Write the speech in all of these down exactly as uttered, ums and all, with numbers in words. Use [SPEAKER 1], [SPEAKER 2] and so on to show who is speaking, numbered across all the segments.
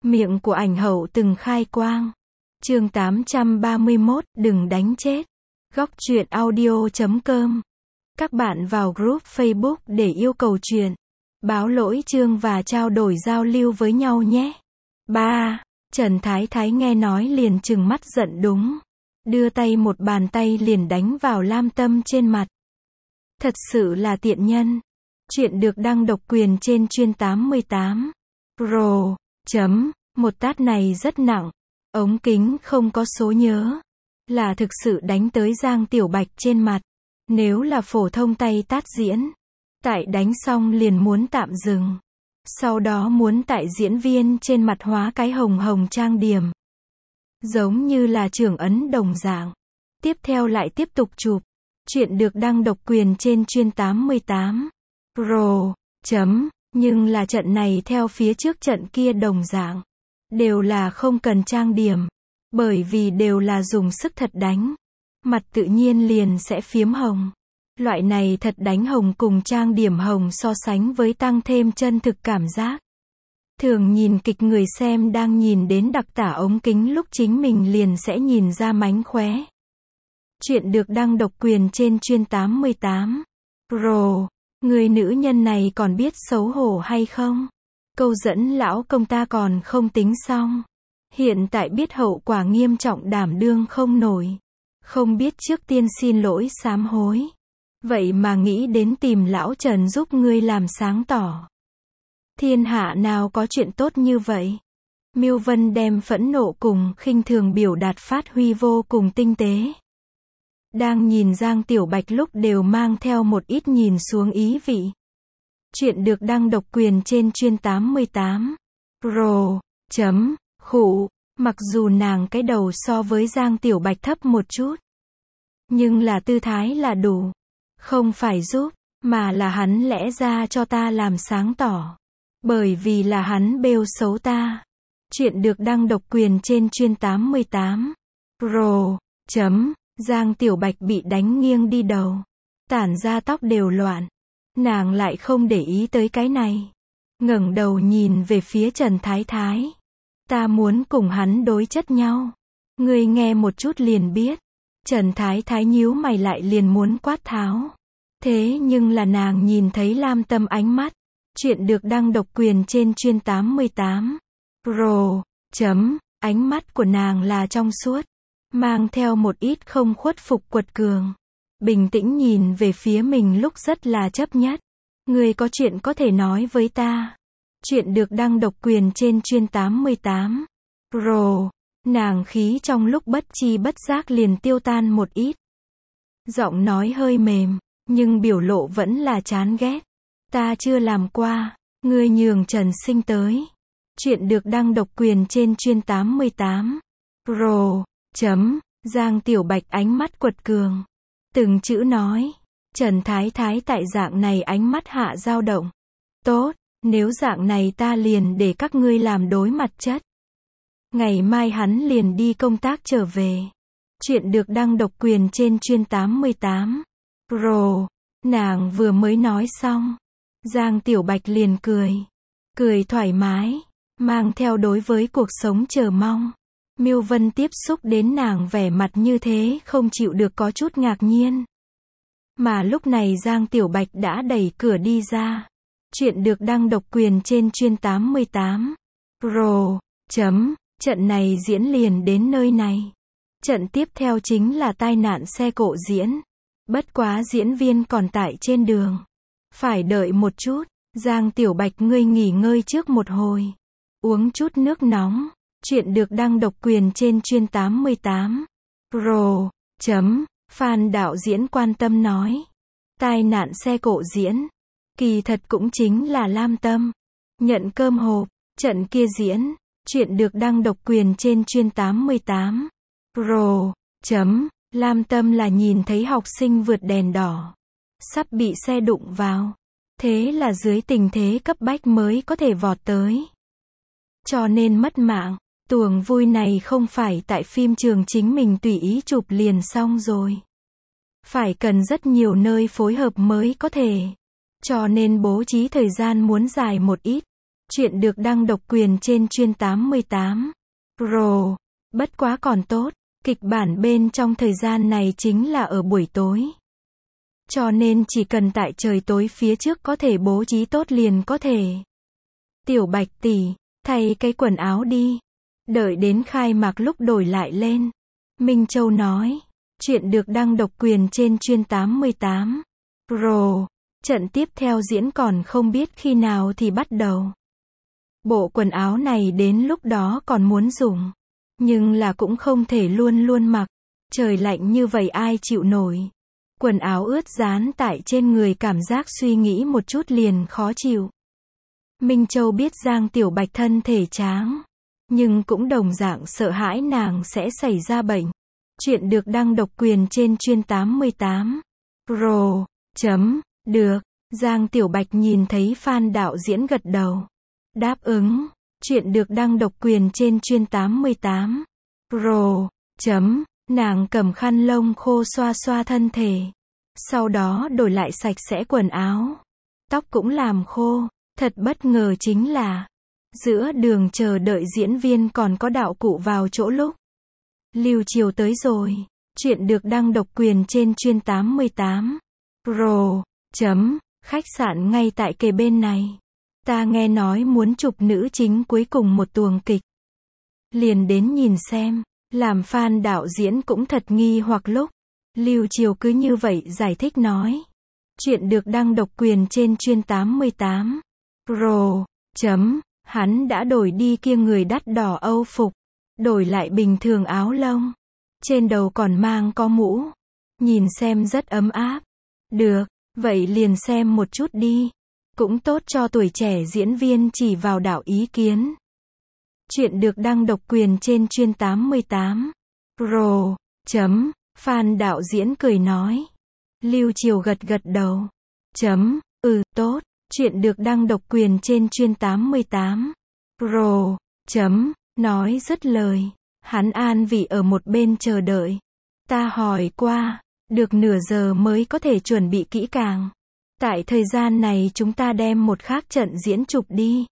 [SPEAKER 1] Miệng của ảnh hậu từng khai quang. Chương tám trăm ba mươi mốt, đừng đánh chết. Góc truyện audio chấm com. Các bạn vào group Facebook để yêu cầu truyện, báo lỗi chương và trao đổi giao lưu với nhau nhé. ba. Trần Thái Thái nghe nói liền trừng mắt giận đúng. Đưa tay một bàn tay liền đánh vào Lam Tâm trên mặt. Thật sự là tiện nhân. Chuyện được đăng độc quyền trên chuyên tám mươi tám. Pro. Chấm. Một tát này rất nặng. Ống kính không có số nhớ. Là thực sự đánh tới Giang Tiểu Bạch trên mặt. Nếu là phổ thông tay tát diễn, tại đánh xong liền muốn tạm dừng. Sau đó muốn tại diễn viên trên mặt hóa cái hồng hồng trang điểm. Giống như là trưởng ấn đồng dạng. Tiếp theo lại tiếp tục chụp. Chuyện được đăng độc quyền trên chuyên tám mươi tám. Pro. Chấm. Nhưng là trận này theo phía trước trận kia đồng dạng. Đều là không cần trang điểm. Bởi vì đều là dùng sức thật đánh. Mặt tự nhiên liền sẽ phiếm hồng. Loại này thật đánh hồng cùng trang điểm hồng so sánh với tăng thêm chân thực cảm giác. Thường nhìn kịch người xem đang nhìn đến đặc tả ống kính lúc chính mình liền sẽ nhìn ra mánh khóe. Chuyện được đăng độc quyền trên chuyên tám mươi tám. Pro. Người nữ nhân này còn biết xấu hổ hay không? Câu dẫn lão công ta còn không tính xong. Hiện tại biết hậu quả nghiêm trọng đảm đương không nổi. Không biết trước tiên xin lỗi sám hối. Vậy mà nghĩ đến tìm lão Trần giúp ngươi làm sáng tỏ. Thiên hạ nào có chuyện tốt như vậy? Miêu Vân đem phẫn nộ cùng khinh thường biểu đạt phát huy vô cùng tinh tế. Đang nhìn Giang Tiểu Bạch lúc đều mang theo một ít nhìn xuống ý vị. Chuyện được đăng độc quyền trên chuyên tám mươi tám. Pro. Chấm. Khụ. Mặc dù nàng cái đầu so với Giang Tiểu Bạch thấp một chút. Nhưng là tư thái là đủ. Không phải giúp, mà là hắn lẽ ra cho ta làm sáng tỏ. Bởi vì là hắn bêu xấu ta. Chuyện được đăng độc quyền trên chuyên tám mươi tám. Pro. Chấm. Giang Tiểu Bạch bị đánh nghiêng đi đầu. Tản ra tóc đều loạn. Nàng lại không để ý tới cái này. Ngẩng đầu nhìn về phía Trần Thái Thái. Ta muốn cùng hắn đối chất nhau. Ngươi nghe một chút liền biết. Trần Thái Thái nhíu mày lại liền muốn quát tháo. Thế nhưng là nàng nhìn thấy Lam Tâm ánh mắt. Chuyện được đăng độc quyền trên chuyên tám mươi tám. Pro. Chấm. Ánh mắt của nàng là trong suốt. Mang theo một ít không khuất phục quật cường. Bình tĩnh nhìn về phía mình lúc rất là chấp nhất. Ngươi có chuyện có thể nói với ta. Chuyện được đăng độc quyền trên chuyên tám mươi tám. Pro. Nàng khí trong lúc bất chi bất giác liền tiêu tan một ít. Giọng nói hơi mềm, nhưng biểu lộ vẫn là chán ghét. Ta chưa làm qua, ngươi nhường Trần Sinh tới. Chuyện được đăng độc quyền trên chuyên tám mươi tám. Pro. Chấm. Giang Tiểu Bạch ánh mắt quật cường. Từng chữ nói. Trần Thái Thái tại dạng này ánh mắt hạ dao động. Tốt, nếu dạng này ta liền để các ngươi làm đối mặt chất. Ngày mai hắn liền đi công tác trở về. Chuyện được đăng độc quyền trên chuyên tám mươi tám. Pro. Nàng vừa mới nói xong. Giang Tiểu Bạch liền cười. Cười thoải mái. Mang theo đối với cuộc sống chờ mong. Miêu Vân tiếp xúc đến nàng vẻ mặt như thế không chịu được có chút ngạc nhiên. Mà lúc này Giang Tiểu Bạch đã đẩy cửa đi ra. Chuyện được đăng độc quyền trên chuyên tám mươi tám. Pro. Chấm. Trận này diễn liền đến nơi này. Trận tiếp theo chính là tai nạn xe cộ diễn. Bất quá diễn viên còn tại trên đường. Phải đợi một chút. Giang Tiểu Bạch ngươi nghỉ ngơi trước một hồi. Uống chút nước nóng. Chuyện được đăng độc quyền trên chuyên tám mươi tám. Pro. Chấm. Phan đạo diễn quan tâm nói. Tai nạn xe cộ diễn. Kỳ thật cũng chính là Lam Tâm. Nhận cơm hộp. Trận kia diễn. Chuyện được đăng độc quyền trên chuyên tám mươi tám. Pro. Chấm. Lam Tâm là nhìn thấy học sinh vượt đèn đỏ. Sắp bị xe đụng vào. Thế là dưới tình thế cấp bách mới có thể vọt tới. Cho nên mất mạng. Tuồng vui này không phải tại phim trường chính mình tùy ý chụp liền xong rồi. Phải cần rất nhiều nơi phối hợp mới có thể. Cho nên bố trí thời gian muốn dài một ít. Chuyện được đăng độc quyền trên Chuyên tám mươi tám Pro. Bất quá còn tốt, kịch bản bên trong thời gian này chính là ở buổi tối. Cho nên chỉ cần tại trời tối phía trước có thể bố trí tốt liền có thể. Tiểu Bạch tỷ, thay cái quần áo đi. Đợi đến khai mạc lúc đổi lại lên. Minh Châu nói. Chuyện được đăng độc quyền trên Chuyên tám mươi tám Pro. Trận tiếp theo diễn còn không biết khi nào thì bắt đầu. Bộ quần áo này đến lúc đó còn muốn dùng. Nhưng là cũng không thể luôn luôn mặc. Trời lạnh như vậy ai chịu nổi. Quần áo ướt dán tại trên người cảm giác suy nghĩ một chút liền khó chịu. Minh Châu biết Giang Tiểu Bạch thân thể tráng. Nhưng cũng đồng dạng sợ hãi nàng sẽ xảy ra bệnh. Chuyện được đăng độc quyền trên Chuyên tám mươi tám Pro. Chấm. Được. Giang Tiểu Bạch nhìn thấy fan đạo diễn gật đầu. Đáp ứng. Chuyện được đăng độc quyền trên Chuyên tám mươi tám Pro. Chấm. Nàng cầm khăn lông khô xoa xoa thân thể. Sau đó đổi lại sạch sẽ quần áo. Tóc cũng làm khô. Thật bất ngờ chính là giữa đường chờ đợi diễn viên còn có đạo cụ vào chỗ lúc. Lưu Chiều tới rồi. Chuyện được đăng độc quyền trên Chuyên tám mươi tám Pro. Chấm. Khách sạn ngay tại kề bên này. Ta nghe nói muốn chụp nữ chính cuối cùng một tuồng kịch. Liền đến nhìn xem. Làm fan đạo diễn cũng thật nghi hoặc lúc. Lưu Chiều cứ như vậy giải thích nói. Chuyện được đăng độc quyền trên Chuyên tám mươi tám Pro. Chấm. Hắn đã đổi đi kia người đắt đỏ Âu phục. Đổi lại bình thường áo lông. Trên đầu còn mang có mũ. Nhìn xem rất ấm áp. Được, vậy liền xem một chút đi. Cũng tốt cho tuổi trẻ diễn viên chỉ vào đạo ý kiến. Chuyện được đăng độc quyền trên Chuyên tám mươi tám Pro. Chấm. Fan đạo diễn cười nói. Lưu Chiều gật gật đầu. Chấm. Ừ, tốt. Chuyện được đăng độc quyền trên Chuyên tám mươi tám Pro. Chấm. Nói dứt lời. Hắn an vị ở một bên chờ đợi. Ta hỏi qua. Được nửa giờ mới có thể chuẩn bị kỹ càng. Tại thời gian này chúng ta đem một khác trận diễn chụp đi.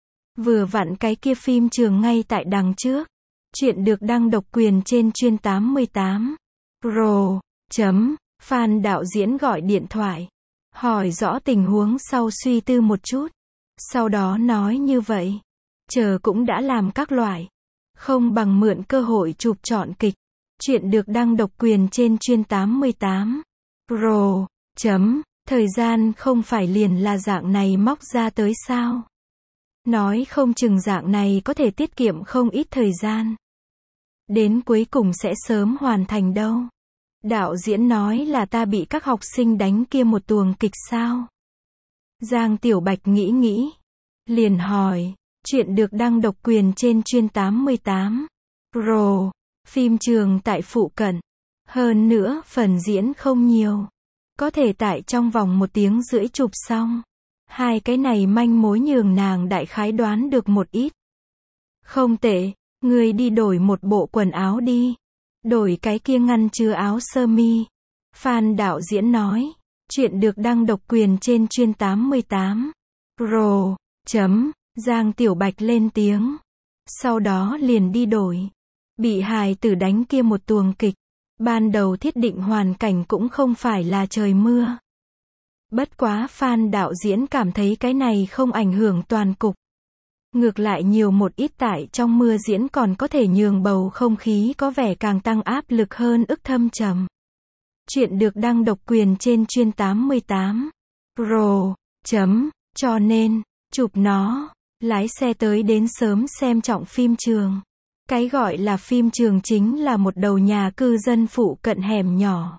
[SPEAKER 1] Vừa vặn cái kia phim trường ngay tại đằng trước. Chuyện được đăng độc quyền trên Chuyên tám mươi tám Pro. Chấm. Fan đạo diễn gọi điện thoại. Hỏi rõ tình huống sau suy tư một chút. Sau đó nói như vậy. Chờ cũng đã làm các loại. Không bằng mượn cơ hội chụp trọn kịch. Chuyện được đăng độc quyền trên Chuyên tám mươi tám Pro. Chấm. Thời gian không phải liền là dạng này móc ra tới sao? Nói không chừng dạng này có thể tiết kiệm không ít thời gian. Đến cuối cùng sẽ sớm hoàn thành đâu. Đạo diễn nói là ta bị các học sinh đánh kia một tuồng kịch sao? Giang Tiểu Bạch nghĩ nghĩ. Liền hỏi. Chuyện được đăng độc quyền trên Chuyên tám mươi tám Pro. Phim trường tại phụ cận. Hơn nữa, phần diễn không nhiều. Có thể tại trong vòng một tiếng rưỡi chụp xong. Hai cái này manh mối nhường nàng đại khái đoán được một ít. Không tệ, ngươi đi đổi một bộ quần áo đi. Đổi cái kia ngăn chứa áo sơ mi. Fan đạo diễn nói. Chuyện được đăng độc quyền trên Chuyên tám mươi tám Pro. Chấm. Giang Tiểu Bạch lên tiếng. Sau đó liền đi đổi. Bị hài tử đánh kia một tuồng kịch. Ban đầu thiết định hoàn cảnh cũng không phải là trời mưa. Bất quá fan đạo diễn cảm thấy cái này không ảnh hưởng toàn cục. Ngược lại nhiều một ít tại trong mưa diễn còn có thể nhường bầu không khí có vẻ càng tăng áp lực hơn ức thâm trầm. Chuyện được đăng độc quyền trên Chuyên tám mươi tám Pro. Chấm. Cho nên, chụp nó. Lái xe tới đến sớm xem trọng phim trường. Cái gọi là phim trường chính là một đầu nhà cư dân phụ cận hẻm nhỏ.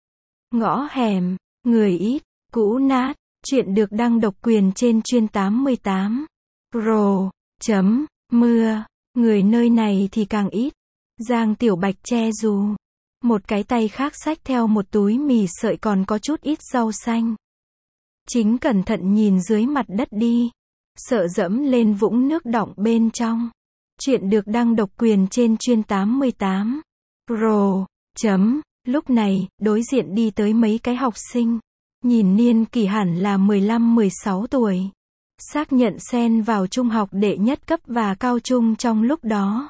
[SPEAKER 1] Ngõ hẻm, người ít, cũ nát. Chuyện được đăng độc quyền trên Chuyên tám mươi tám Pro. Chấm. Mưa, người nơi này thì càng ít. Giang Tiểu Bạch che dù. Một cái tay khác xách theo một túi mì sợi còn có chút ít rau xanh. Chính cẩn thận nhìn dưới mặt đất đi. Sợ dẫm lên vũng nước đọng bên trong. Chuyện được đăng độc quyền trên Chuyên tám mươi tám Pro. Chấm. Lúc này, đối diện đi tới mấy cái học sinh. Nhìn niên kỷ hẳn là mười lăm mười sáu tuổi. xác nhận xen vào trung học đệ nhất cấp và cao trung trong lúc đó.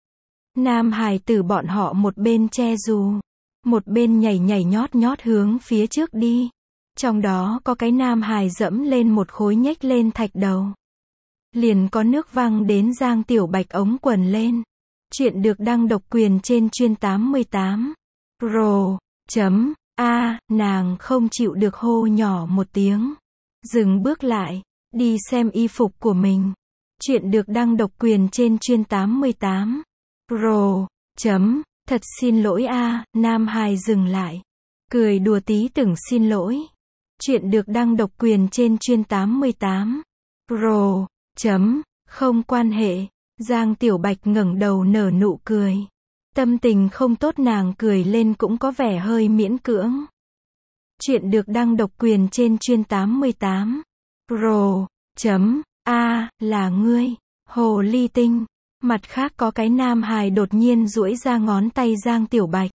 [SPEAKER 1] Nam hài tử bọn họ một bên che dù, một bên nhảy nhảy nhót nhót hướng phía trước đi. Trong đó có cái nam hài dẫm lên một khối nhếch lên thạch đầu. Liền có nước văng đến Giang Tiểu Bạch ống quần lên. Chuyện được đăng độc quyền trên chuyên tám mươi tám. Rồ, chấm, a, nàng không chịu được hô nhỏ một tiếng. Dừng bước lại, đi xem y phục của mình. Chuyện được đăng độc quyền trên chuyên tám mươi tám. Rồ, chấm, thật xin lỗi a, nam hài dừng lại. Cười đùa tí từng xin lỗi. Chuyện được đăng độc quyền trên chuyên tám mươi tám. Rồ, chấm, không quan hệ. Giang Tiểu Bạch ngẩng đầu nở nụ cười. Tâm tình không tốt nàng cười lên cũng có vẻ hơi miễn cưỡng. Chuyện được đăng độc quyền trên chuyên tám mươi tám. Rồ, chấm, a, là ngươi, hồ ly tinh. Mặt khác có cái nam hài đột nhiên duỗi ra ngón tay Giang Tiểu Bạch.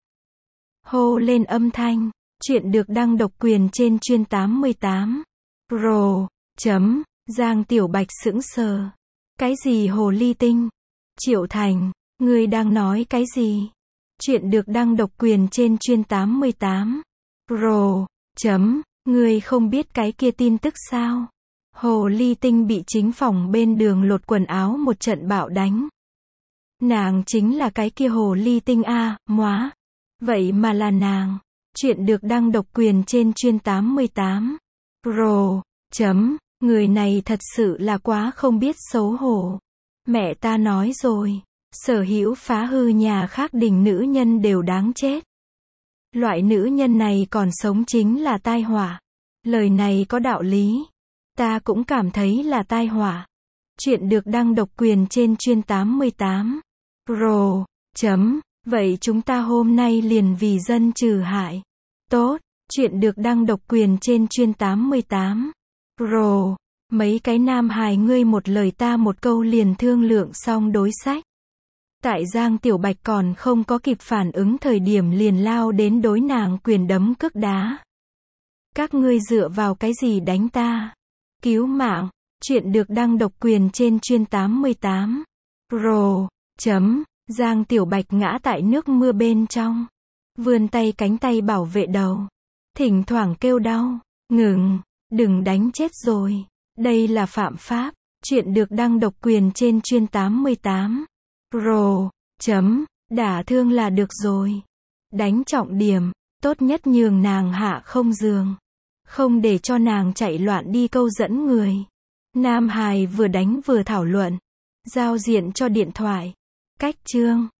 [SPEAKER 1] Hô lên âm thanh. Chuyện được đăng độc quyền trên chuyên tám mươi tám. Rồ, chấm, Giang Tiểu Bạch sững sờ. Cái gì hồ ly tinh? Triệu Thành, ngươi đang nói cái gì? Chuyện được đăng độc quyền trên chuyên tám mươi tám. Rồ, chấm, ngươi không biết cái kia tin tức sao? Hồ ly tinh bị chính phòng bên đường lột quần áo một trận bạo đánh. Nàng chính là cái kia hồ ly tinh a, à, móa. Vậy mà là nàng. Chuyện được đăng độc quyền trên chuyên tám mươi tám. Rồ, chấm, người này thật sự là quá không biết xấu hổ. Mẹ ta nói rồi, sở hữu phá hư nhà khác đình nữ nhân đều đáng chết. Loại nữ nhân này còn sống chính là tai họa. Lời này có đạo lý. Ta cũng cảm thấy là tai họa. Chuyện được đăng độc quyền trên chuyên tám mươi tám. Rồ, chấm, vậy chúng ta hôm nay liền vì dân trừ hại. Tốt, chuyện được đăng độc quyền trên chuyên tám mươi tám. Rồ, mấy cái nam hài ngươi một lời ta một câu liền thương lượng xong đối sách. Tại Giang Tiểu Bạch còn không có kịp phản ứng thời điểm liền lao đến đối nàng quyền đấm cước đá. Các ngươi dựa vào cái gì đánh ta? Cứu mạng, chuyện được đăng độc quyền trên chuyên tám mươi tám. Rồ, chấm, Giang Tiểu Bạch ngã tại nước mưa bên trong. Vươn tay cánh tay bảo vệ đầu. Thỉnh thoảng kêu đau. Ngừng, đừng đánh chết rồi. Đây là phạm pháp. Chuyện được đăng độc quyền trên chuyên tám mươi tám. Rồ, chấm, đả thương là được rồi. Đánh trọng điểm, tốt nhất nhường nàng hạ không giường. Không để cho nàng chạy loạn đi câu dẫn người. Nam hài vừa đánh vừa thảo luận. Giao diện cho điện thoại. Cách chương.